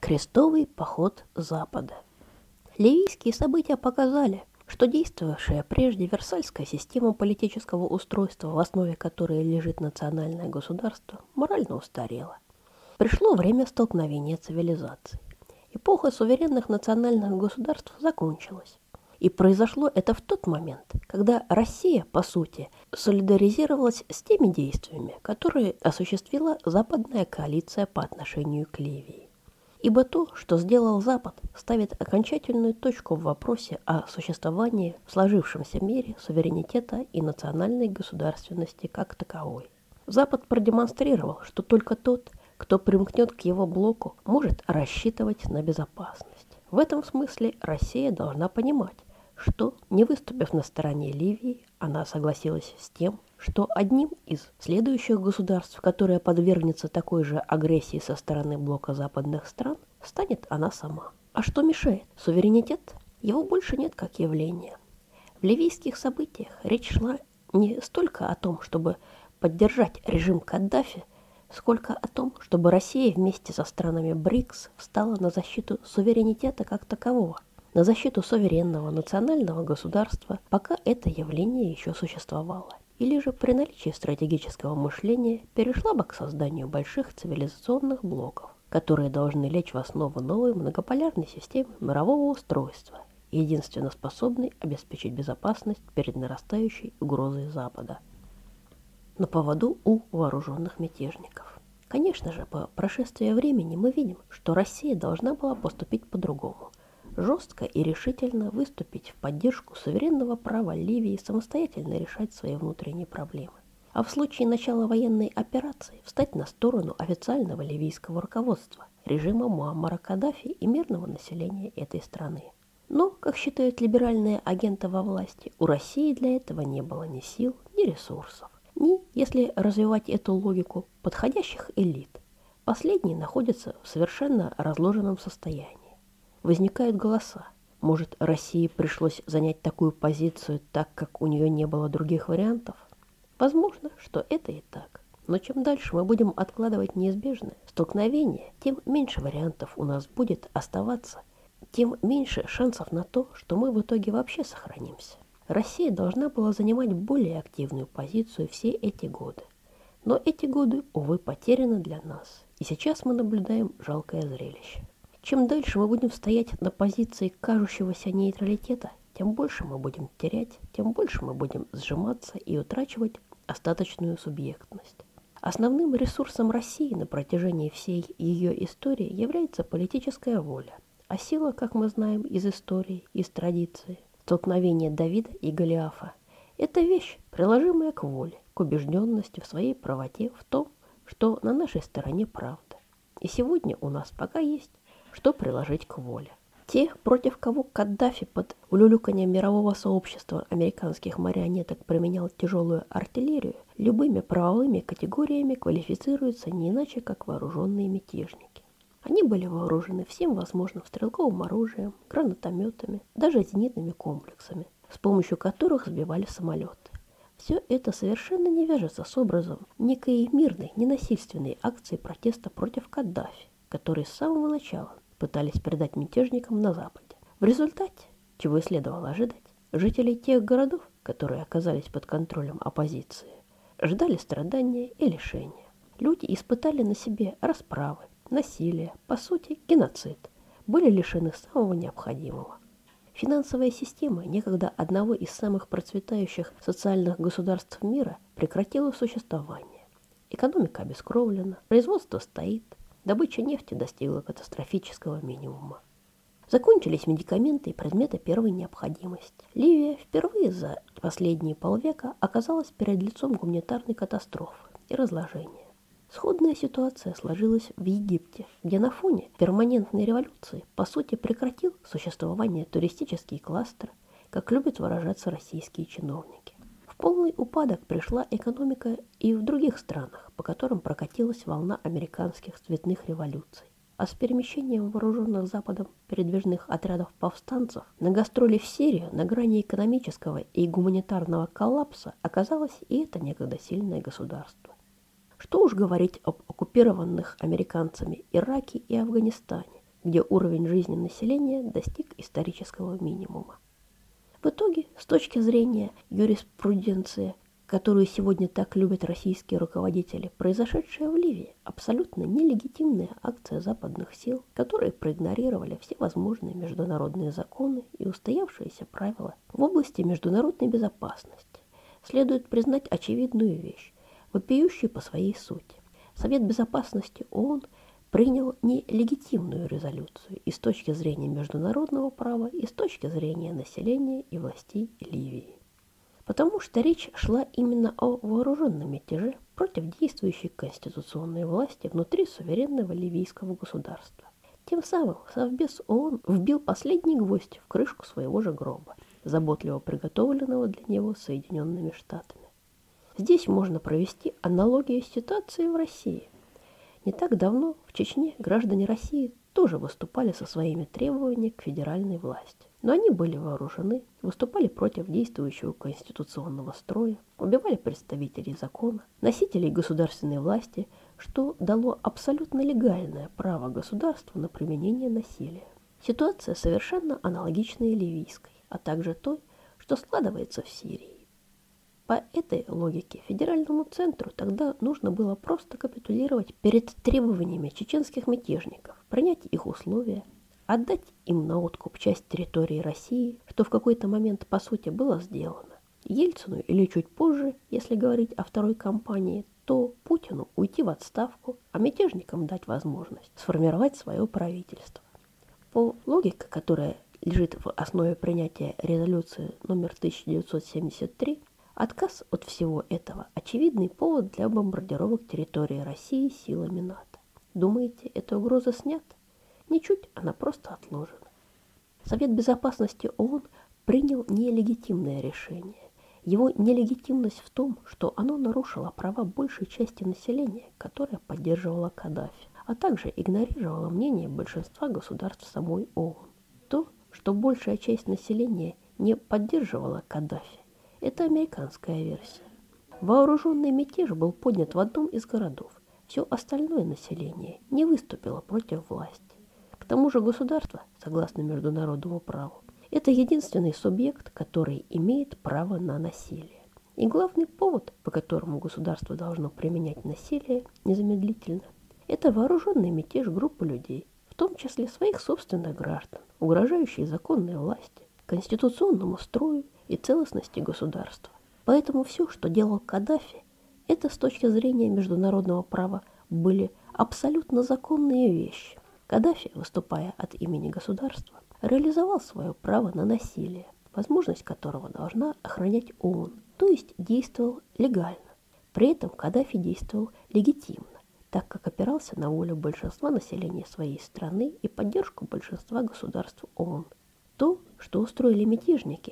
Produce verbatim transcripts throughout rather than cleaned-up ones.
Крестовый поход Запада. Ливийские события показали, что действовавшая прежде Версальская система политического устройства, в основе которой лежит национальное государство, морально устарела. Пришло время столкновения цивилизаций. Эпоха суверенных национальных государств закончилась. И произошло это в тот момент, когда Россия, по сути, солидаризировалась с теми действиями, которые осуществила западная коалиция по отношению к Ливии. Ибо то, что сделал Запад, ставит окончательную точку в вопросе о существовании в сложившемся мире суверенитета и национальной государственности как таковой. Запад продемонстрировал, что только тот, кто примкнет к его блоку, может рассчитывать на безопасность. В этом смысле Россия должна понимать, что, не выступив на стороне Ливии, она согласилась с тем, что одним из следующих государств, которое подвергнется такой же агрессии со стороны блока западных стран, станет она сама. А что мешает? Суверенитет? Его больше нет как явления. В ливийских событиях речь шла не столько о том, чтобы поддержать режим Каддафи, сколько о том, чтобы Россия вместе со странами БРИКС встала на защиту суверенитета как такового, на защиту суверенного национального государства, пока это явление еще существовало. Или же при наличии стратегического мышления перешла бы к созданию больших цивилизационных блоков, которые должны лечь в основу новой многополярной системы мирового устройства, единственно способной обеспечить безопасность перед нарастающей угрозой Запада. На поводу у вооруженных мятежников. Конечно же, по прошествии времени мы видим, что Россия должна была поступить по-другому. Жестко и решительно выступить в поддержку суверенного права Ливии самостоятельно решать свои внутренние проблемы. А в случае начала военной операции встать на сторону официального ливийского руководства, режима Муаммара Каддафи и мирного населения этой страны. Но, как считают либеральные агенты во власти, у России для этого не было ни сил, ни ресурсов, ни, если развивать эту логику, подходящих элит. Последние находятся в совершенно разложенном состоянии. Возникают голоса. Может, России пришлось занять такую позицию, так как у нее не было других вариантов? Возможно, что это и так. Но чем дальше мы будем откладывать неизбежное столкновение, тем меньше вариантов у нас будет оставаться, тем меньше шансов на то, что мы в итоге вообще сохранимся. Россия должна была занимать более активную позицию все эти годы. Но эти годы, увы, потеряны для нас. И сейчас мы наблюдаем жалкое зрелище. Чем дальше мы будем стоять на позиции кажущегося нейтралитета, тем больше мы будем терять, тем больше мы будем сжиматься и утрачивать остаточную субъектность. Основным ресурсом России на протяжении всей ее истории является политическая воля, а сила, как мы знаем из истории, из традиции, столкновение Давида и Голиафа – это вещь, приложимая к воле, к убежденности в своей правоте, в том, что на нашей стороне правда. И сегодня у нас пока есть что приложить к воле. Те, против кого Каддафи под улюлюканьем мирового сообщества американских марионеток применял тяжелую артиллерию, любыми правовыми категориями квалифицируются не иначе, как вооруженные мятежники. Они были вооружены всем возможным стрелковым оружием, гранатометами, даже зенитными комплексами, с помощью которых сбивали самолеты. Все это совершенно не вяжется с образом некой мирной, ненасильственной акции протеста против Каддафи, которые с самого начала пытались передать мятежникам на Западе. В результате, чего и следовало ожидать, жители тех городов, которые оказались под контролем оппозиции, ждали страдания и лишения. Люди испытали на себе расправы, насилие, по сути, геноцид, были лишены самого необходимого. Финансовая система некогда одного из самых процветающих социальных государств мира прекратила существование. Экономика обескровлена, производство стоит, добыча нефти достигла катастрофического минимума. Закончились медикаменты и предметы первой необходимости. Ливия впервые за последние полвека оказалась перед лицом гуманитарной катастрофы и разложения. Сходная ситуация сложилась в Египте, где на фоне перманентной революции по сути прекратил существование туристический кластер, как любят выражаться российские чиновники. В полный упадок пришла экономика и в других странах, по которым прокатилась волна американских цветных революций. А с перемещением вооруженных Западом передвижных отрядов повстанцев на гастроли в Сирию на грани экономического и гуманитарного коллапса оказалось и это некогда сильное государство. Что уж говорить об оккупированных американцами Ираке и Афганистане, где уровень жизни населения достиг исторического минимума. В итоге, с точки зрения юриспруденции, которую сегодня так любят российские руководители, произошедшая в Ливии абсолютно нелегитимная акция западных сил, которые проигнорировали все возможные международные законы и устоявшиеся правила в области международной безопасности. Следует признать очевидную вещь, вопиющую по своей сути. Совет Безопасности ООН принял нелегитимную резолюцию и с точки зрения международного права, и с точки зрения населения и властей Ливии. Потому что речь шла именно о вооруженном мятеже против действующей конституционной власти внутри суверенного ливийского государства. Тем самым Совбез ООН вбил последний гвоздь в крышку своего же гроба, заботливо приготовленного для него Соединенными Штатами. Здесь можно провести аналогию с ситуацией в России. Не так давно в Чечне граждане России тоже выступали со своими требованиями к федеральной власти. Но они были вооружены, выступали против действующего конституционного строя, убивали представителей закона, носителей государственной власти, что дало абсолютно легальное право государства на применение насилия. Ситуация совершенно аналогичная ливийской, а также той, что складывается в Сирии. По этой логике федеральному центру тогда нужно было просто капитулировать перед требованиями чеченских мятежников, принять их условия, отдать им на откуп часть территории России, что в какой-то момент по сути было сделано. Ельцину или чуть позже, если говорить о второй кампании, то Путину уйти в отставку, а мятежникам дать возможность сформировать свое правительство. По логике, которая лежит в основе принятия резолюции номер тысяча девятьсот семьдесят три, отказ от всего этого – очевидный повод для бомбардировок территории России силами НАТО. Думаете, эта угроза снята? Ничуть, она просто отложена. Совет Безопасности ООН принял нелегитимное решение. Его нелегитимность в том, что оно нарушило права большей части населения, которое поддерживало Каддафи, а также игнорировало мнение большинства государств самой ООН. То, что большая часть населения не поддерживала Каддафи, это американская версия. Вооруженный мятеж был поднят в одном из городов. Все остальное население не выступило против власти. К тому же государство, согласно международному праву, это единственный субъект, который имеет право на насилие. И главный повод, по которому государство должно применять насилие незамедлительно, это вооруженный мятеж группы людей, в том числе своих собственных граждан, угрожающие законной власти, конституционному строю и целостности государства. Поэтому все, что делал Каддафи, это с точки зрения международного права были абсолютно законные вещи. Каддафи, выступая от имени государства, реализовал свое право на насилие, возможность которого должна охранять ООН, то есть действовал легально. При этом Каддафи действовал легитимно, так как опирался на волю большинства населения своей страны и поддержку большинства государств ООН. То, что устроили мятежники,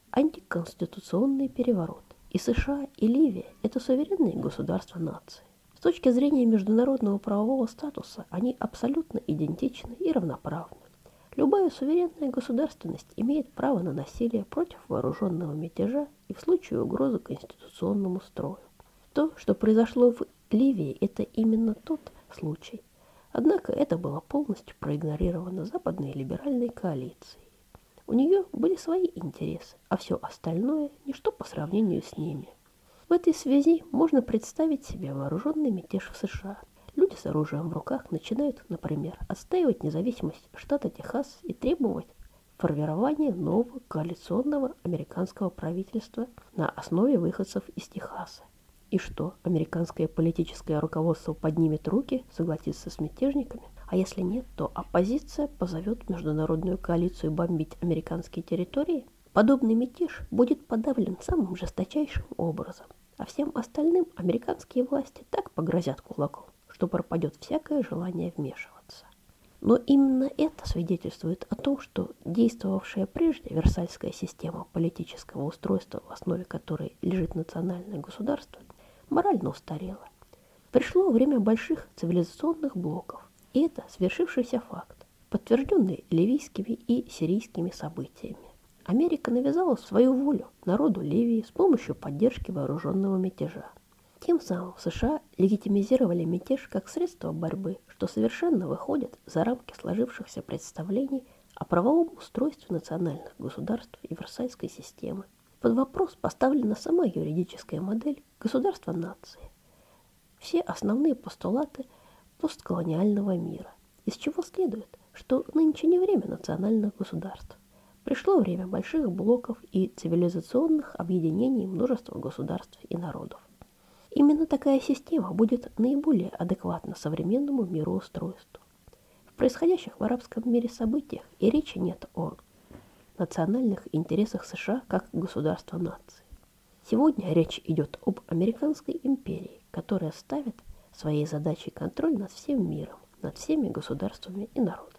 антиконституционный переворот. И США, и Ливия – это суверенные государства нации. С точки зрения международного правового статуса они абсолютно идентичны и равноправны. Любая суверенная государственность имеет право на насилие против вооруженного мятежа и в случае угрозы конституционному строю. То, что произошло в Ливии, это именно тот случай. Однако это было полностью проигнорировано западной либеральной коалицией. У нее были свои интересы, а все остальное – ничто по сравнению с ними. В этой связи можно представить себе вооруженный мятеж в США. Люди с оружием в руках начинают, например, отстаивать независимость штата Техас и требовать формирования нового коалиционного американского правительства на основе выходцев из Техаса. И что, американское политическое руководство поднимет руки, согласится с мятежниками? А если нет, то оппозиция позовет международную коалицию бомбить американские территории? Подобный мятеж будет подавлен самым жесточайшим образом, а всем остальным американские власти так погрозят кулаком, что пропадет всякое желание вмешиваться. Но именно это свидетельствует о том, что действовавшая прежде Версальская система политического устройства, в основе которой лежит национальное государство, морально устарела. Пришло время больших цивилизационных блоков, и это свершившийся факт, подтвержденный ливийскими и сирийскими событиями. Америка навязала свою волю народу Ливии с помощью поддержки вооруженного мятежа. Тем самым США легитимизировали мятеж как средство борьбы, что совершенно выходит за рамки сложившихся представлений о правовом устройстве национальных государств и Версальской системы. Под вопрос поставлена сама юридическая модель государства-нации, все основные постулаты постколониального мира, из чего следует, что нынче не время национальных государств. Пришло время больших блоков и цивилизационных объединений множества государств и народов. Именно такая система будет наиболее адекватна современному мироустройству. В происходящих в арабском мире событиях и речи нет о национальных интересах США как государства-нации. Сегодня речь идет об американской империи, которая ставит своей задачей контроль над всем миром, над всеми государствами и народами.